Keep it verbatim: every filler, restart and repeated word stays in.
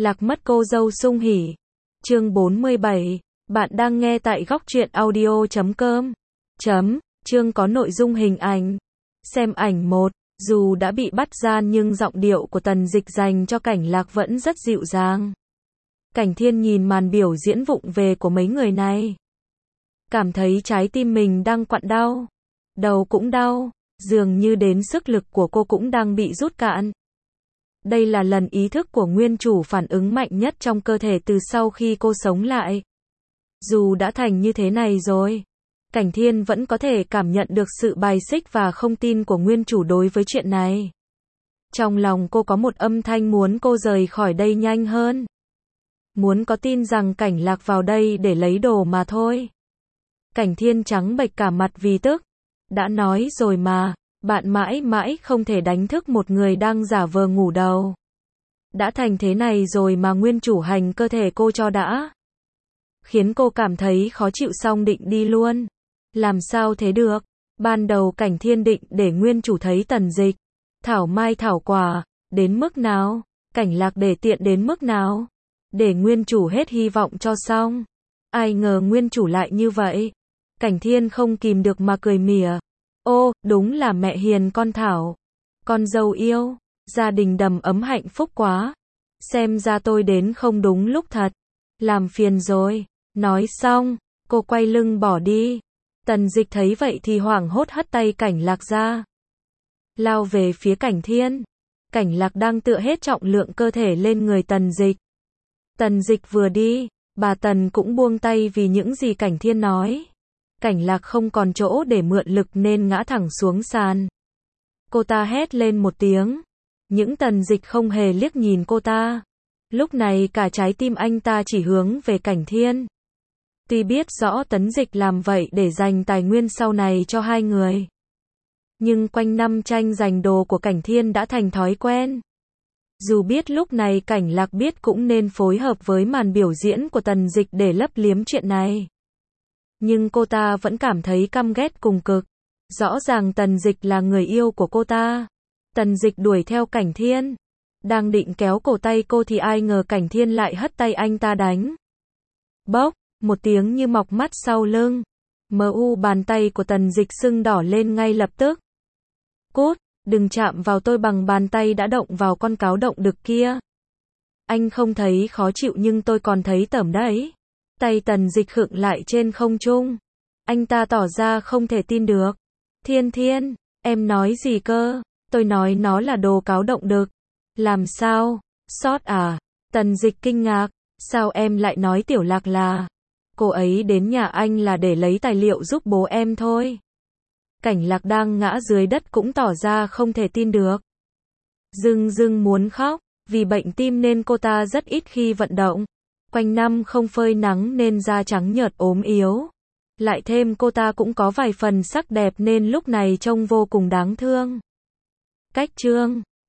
Lạc mất cô dâu Sung Hỉ. Chương bốn mươi bảy. Bạn đang nghe tại góc truyện audio chấm com. Chấm, chương có nội dung hình ảnh. Xem ảnh một. Dù đã bị bắt gian nhưng giọng điệu của Tần Dịch dành cho Cảnh Lạc vẫn rất dịu dàng. Cảnh Thiên nhìn màn biểu diễn vụng về của mấy người này. Cảm thấy trái tim mình đang quặn đau. Đầu cũng đau. Dường như đến sức lực của cô cũng đang bị rút cạn. Đây là lần ý thức của nguyên chủ phản ứng mạnh nhất trong cơ thể từ sau khi cô sống lại. Dù đã thành như thế này rồi, Cảnh Thiên vẫn có thể cảm nhận được sự bài xích và không tin của nguyên chủ đối với chuyện này. Trong lòng cô có một âm thanh muốn cô rời khỏi đây nhanh hơn. Muốn có tin rằng Cảnh Lạc vào đây để lấy đồ mà thôi. Cảnh Thiên trắng bệch cả mặt vì tức. Đã nói rồi mà, bạn mãi mãi không thể đánh thức một người đang giả vờ ngủ đầu. Đã thành thế này rồi mà nguyên chủ hành cơ thể cô cho đã. Khiến cô cảm thấy khó chịu xong định đi luôn. Làm sao thế được? Ban đầu Cảnh Thiên định để nguyên chủ thấy Tần Dịch, thảo mai thảo quả, đến mức nào? Cảnh Lạc để tiện đến mức nào? Để nguyên chủ hết hy vọng cho xong. Ai ngờ nguyên chủ lại như vậy. Cảnh Thiên không kìm được mà cười mỉa. Ô, đúng là mẹ hiền con thảo. Con dâu yêu, gia đình đầm ấm hạnh phúc quá. Xem ra tôi đến không đúng lúc thật. Làm phiền rồi. Nói xong, cô quay lưng bỏ đi. Tần Dịch thấy vậy thì hoảng hốt hất tay Cảnh Lạc ra. Lao về phía Cảnh Thiên. Cảnh Lạc đang tựa hết trọng lượng cơ thể lên người Tần Dịch. Tần Dịch vừa đi, bà Tần cũng buông tay vì những gì Cảnh Thiên nói. Cảnh Lạc không còn chỗ để mượn lực nên ngã thẳng xuống sàn. Cô ta hét lên một tiếng. Những Tần Dịch không hề liếc nhìn cô ta. Lúc này cả trái tim anh ta chỉ hướng về Cảnh Thiên. Tuy biết rõ Tần Dịch làm vậy để dành tài nguyên sau này cho hai người. Nhưng quanh năm tranh giành đồ của Cảnh Thiên đã thành thói quen. Dù biết lúc này Cảnh Lạc biết cũng nên phối hợp với màn biểu diễn của Tần Dịch để lấp liếm chuyện này. Nhưng cô ta vẫn cảm thấy căm ghét cùng cực. Rõ ràng Tần Dịch là người yêu của cô ta. Tần Dịch đuổi theo Cảnh Thiên. Đang định kéo cổ tay cô thì ai ngờ Cảnh Thiên lại hất tay anh ta đánh. Bốc, một tiếng như mọc mắt sau lưng. Mờ u bàn tay của Tần Dịch sưng đỏ lên ngay lập tức. Cút, đừng chạm vào tôi bằng bàn tay đã động vào con cáo động đực kia. Anh không thấy khó chịu nhưng tôi còn thấy tởm đấy. Tay Tần Dịch khựng lại trên không trung. Anh ta tỏ ra không thể tin được. Thiên Thiên, em nói gì cơ? Tôi nói nó là đồ cáo động đực. Làm sao? Sót à? Tần Dịch kinh ngạc. Sao em lại nói Tiểu Lạc là? Cô ấy đến nhà anh là để lấy tài liệu giúp bố em thôi. Cảnh Lạc đang ngã dưới đất cũng tỏ ra không thể tin được. Dưng dưng muốn khóc. Vì bệnh tim nên cô ta rất ít khi vận động. Quanh năm không phơi nắng nên da trắng nhợt ốm yếu. Lại thêm cô ta cũng có vài phần sắc đẹp nên lúc này trông vô cùng đáng thương. Cách chương